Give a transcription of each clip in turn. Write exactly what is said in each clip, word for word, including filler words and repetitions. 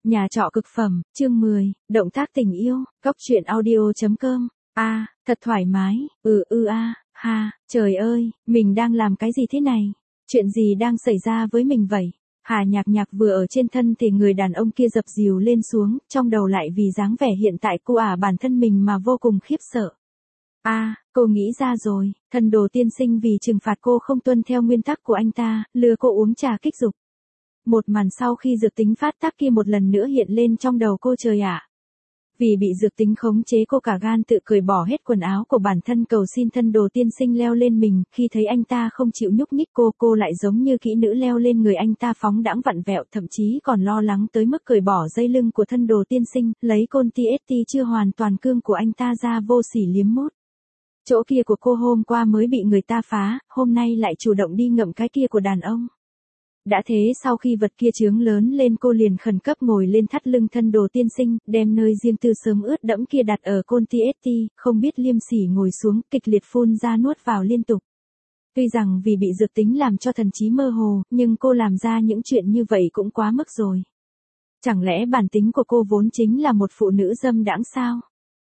Nhà trọ cực phẩm, chương mười, động tác tình yêu, góc truyện audio.com. A, à, thật thoải mái, ừ ừ a, à, ha, trời ơi, mình đang làm cái gì thế này? Chuyện gì đang xảy ra với mình vậy? Hà Nhạc Nhạc vừa ở trên thân thể người đàn ông kia dập dìu lên xuống, trong đầu lại vì dáng vẻ hiện tại cô ả bản thân mình mà vô cùng khiếp sợ. A, à, cô nghĩ ra rồi, thần đồ tiên sinh vì trừng phạt cô không tuân theo nguyên tắc của anh ta, lừa cô uống trà kích dục. Một màn sau khi dược tính phát tác kia một lần nữa hiện lên trong đầu cô trời ạ. À. Vì bị dược tính khống chế cô cả gan tự cởi bỏ hết quần áo của bản thân cầu xin thân đồ tiên sinh leo lên mình, khi thấy anh ta không chịu nhúc nhích cô, cô lại giống như kỹ nữ leo lên người anh ta phóng đãng vặn vẹo, thậm chí còn lo lắng tới mức cởi bỏ dây lưng của thân đồ tiên sinh, lấy côn tê ét tê chưa hoàn toàn cương của anh ta ra vô sỉ liếm mút. Chỗ kia của cô hôm qua mới bị người ta phá, hôm nay lại chủ động đi ngậm cái kia của đàn ông. Đã thế sau khi vật kia trướng lớn lên cô liền khẩn cấp ngồi lên thắt lưng thân đồ tiên sinh, đem nơi riêng tư sớm ướt đẫm kia đặt ở côn tê ét tê, không biết liêm sỉ ngồi xuống, kịch liệt phun ra nuốt vào liên tục. Tuy rằng vì bị dược tính làm cho thần trí mơ hồ, nhưng cô làm ra những chuyện như vậy cũng quá mức rồi. Chẳng lẽ bản tính của cô vốn chính là một phụ nữ dâm đãng sao?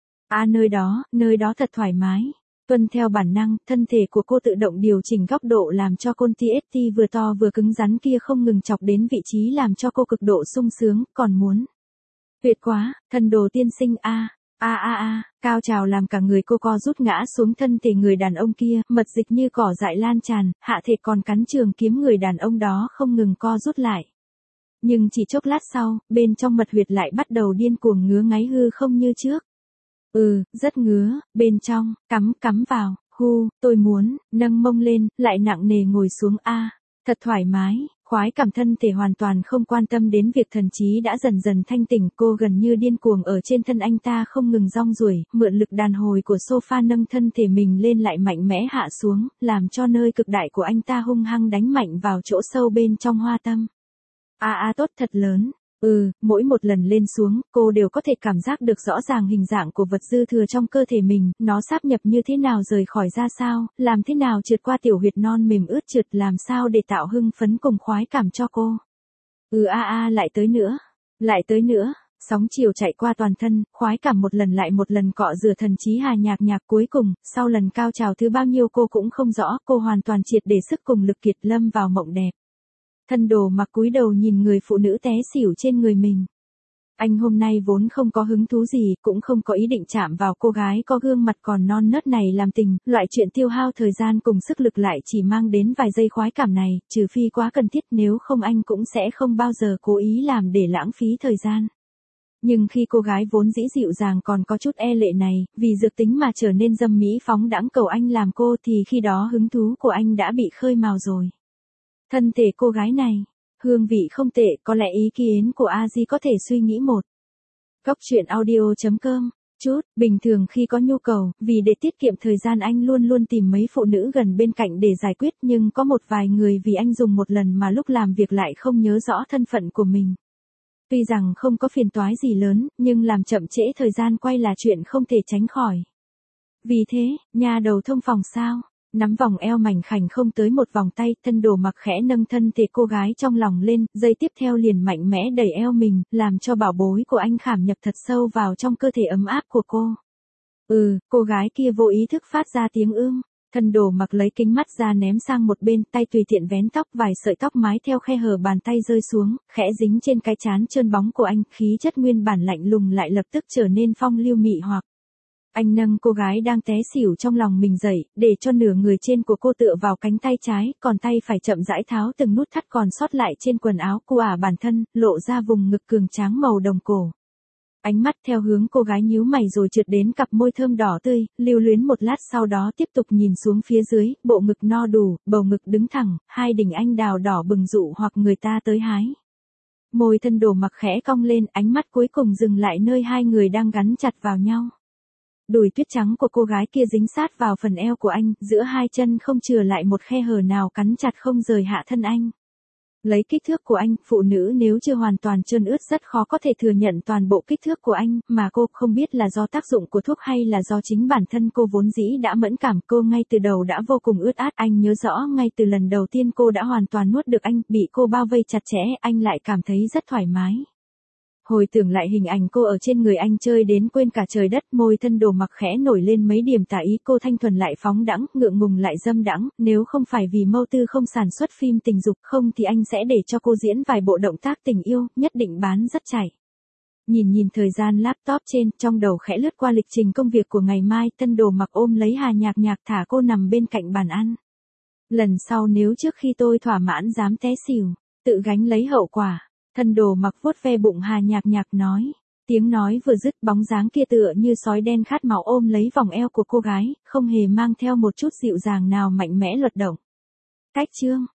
À nơi đó, nơi đó thật thoải mái. Tuân theo bản năng, thân thể của cô tự động điều chỉnh góc độ làm cho côn tê ét tê vừa to vừa cứng rắn kia không ngừng chọc đến vị trí làm cho cô cực độ sung sướng, còn muốn. Tuyệt quá, thần đồ tiên sinh a, a a a, cao trào làm cả người cô co rút ngã xuống thân thể người đàn ông kia, mật dịch như cỏ dại lan tràn, hạ thể còn cắn trường kiếm người đàn ông đó không ngừng co rút lại. Nhưng chỉ chốc lát sau, bên trong mật huyệt lại bắt đầu điên cuồng ngứa ngáy hư không như trước. Ừ, rất ngứa, bên trong, cắm cắm vào, hu, tôi muốn, nâng mông lên, lại nặng nề ngồi xuống a, à, thật thoải mái, khoái cảm thân thể hoàn toàn không quan tâm đến việc thần trí đã dần dần thanh tỉnh, cô gần như điên cuồng ở trên thân anh ta không ngừng rong ruổi, mượn lực đàn hồi của sofa nâng thân thể mình lên lại mạnh mẽ hạ xuống, làm cho nơi cực đại của anh ta hung hăng đánh mạnh vào chỗ sâu bên trong hoa tâm. A à, a à, tốt thật lớn. Ừ, mỗi một lần lên xuống, cô đều có thể cảm giác được rõ ràng hình dạng của vật dư thừa trong cơ thể mình, nó sáp nhập như thế nào rời khỏi ra sao, làm thế nào trượt qua tiểu huyệt non mềm ướt trượt, làm sao để tạo hưng phấn cùng khoái cảm cho cô. Ừ a a à, lại tới nữa, lại tới nữa, sóng chiều chạy qua toàn thân, khoái cảm một lần lại một lần cọ rửa thần trí Hà Nhạc Nhạc, cuối cùng, sau lần cao trào thứ bao nhiêu cô cũng không rõ, cô hoàn toàn triệt để sức cùng lực kiệt lâm vào mộng đẹp. Thân đồ mặc cúi đầu nhìn người phụ nữ té xỉu trên người mình. Anh hôm nay vốn không có hứng thú gì, cũng không có ý định chạm vào cô gái có gương mặt còn non nớt này làm tình, loại chuyện tiêu hao thời gian cùng sức lực lại chỉ mang đến vài giây khoái cảm này, trừ phi quá cần thiết, nếu không anh cũng sẽ không bao giờ cố ý làm để lãng phí thời gian. Nhưng khi cô gái vốn dĩ dịu dàng còn có chút e lệ này, vì dược tính mà trở nên dâm mỹ phóng đãng cầu anh làm cô thì khi đó hứng thú của anh đã bị khơi mào rồi. Thân thể cô gái này, hương vị không tệ, có lẽ ý kiến của A Di có thể suy nghĩ một. Góc truyện audio.com, chút, bình thường khi có nhu cầu, vì để tiết kiệm thời gian anh luôn luôn tìm mấy phụ nữ gần bên cạnh để giải quyết, nhưng có một vài người vì anh dùng một lần mà lúc làm việc lại không nhớ rõ thân phận của mình. Tuy rằng không có phiền toái gì lớn, nhưng làm chậm trễ thời gian quay là chuyện không thể tránh khỏi. Vì thế, nhà đầu thông phòng sao? Nắm vòng eo mảnh khảnh không tới một vòng tay, thân đồ mặc khẽ nâng thân thể cô gái trong lòng lên, giây tiếp theo liền mạnh mẽ đẩy eo mình, làm cho bảo bối của anh khảm nhập thật sâu vào trong cơ thể ấm áp của cô. Ừ, cô gái kia vô ý thức phát ra tiếng ưm, thân đồ mặc lấy kính mắt ra ném sang một bên, tay tùy tiện vén tóc, vài sợi tóc mái theo khe hở bàn tay rơi xuống, khẽ dính trên cái trán trơn bóng của anh, khí chất nguyên bản lạnh lùng lại lập tức trở nên phong lưu mị hoặc. Anh nâng cô gái đang té xỉu trong lòng mình dậy, để cho nửa người trên của cô tựa vào cánh tay trái, còn tay phải chậm rãi tháo từng nút thắt còn sót lại trên quần áo của ả bản thân, lộ ra vùng ngực cường tráng màu đồng cổ. Ánh mắt theo hướng cô gái nhíu mày rồi trượt đến cặp môi thơm đỏ tươi, lưu luyến một lát sau đó tiếp tục nhìn xuống phía dưới, bộ ngực no đủ, bầu ngực đứng thẳng, hai đỉnh anh đào đỏ bừng dụ hoặc người ta tới hái. Môi thân đồ mặc khẽ cong lên, ánh mắt cuối cùng dừng lại nơi hai người đang gắn chặt vào nhau. Đùi tuyết trắng của cô gái kia dính sát vào phần eo của anh, giữa hai chân không chừa lại một khe hở nào, cắn chặt không rời hạ thân anh. Lấy kích thước của anh, phụ nữ nếu chưa hoàn toàn trơn ướt rất khó có thể thừa nhận toàn bộ kích thước của anh, mà cô không biết là do tác dụng của thuốc hay là do chính bản thân cô vốn dĩ đã mẫn cảm, cô ngay từ đầu đã vô cùng ướt át, anh nhớ rõ ngay từ lần đầu tiên cô đã hoàn toàn nuốt được anh, bị cô bao vây chặt chẽ, anh lại cảm thấy rất thoải mái. Hồi tưởng lại hình ảnh cô ở trên người anh chơi đến quên cả trời đất, môi thân Đồ Mặc khẽ nổi lên mấy điểm tà ý, cô thanh thuần lại phóng đãng, ngượng ngùng lại dâm đãng, nếu không phải vì Mâu Tư không sản xuất phim tình dục, không thì anh sẽ để cho cô diễn vài bộ động tác tình yêu, nhất định bán rất chảy. Nhìn nhìn thời gian laptop trên, trong đầu khẽ lướt qua lịch trình công việc của ngày mai, thân Đồ Mặc ôm lấy Hà Nhạc Nhạc thả cô nằm bên cạnh bàn ăn. Lần sau nếu trước khi tôi thỏa mãn dám té xỉu, tự gánh lấy hậu quả. Thân Đồ Mặc vuốt ve bụng Hà Nhạc Nhạc nói. Tiếng nói vừa dứt, bóng dáng kia tựa như sói đen khát máu ôm lấy vòng eo của cô gái, không hề mang theo một chút dịu dàng nào, mạnh mẽ luật động. Cách chương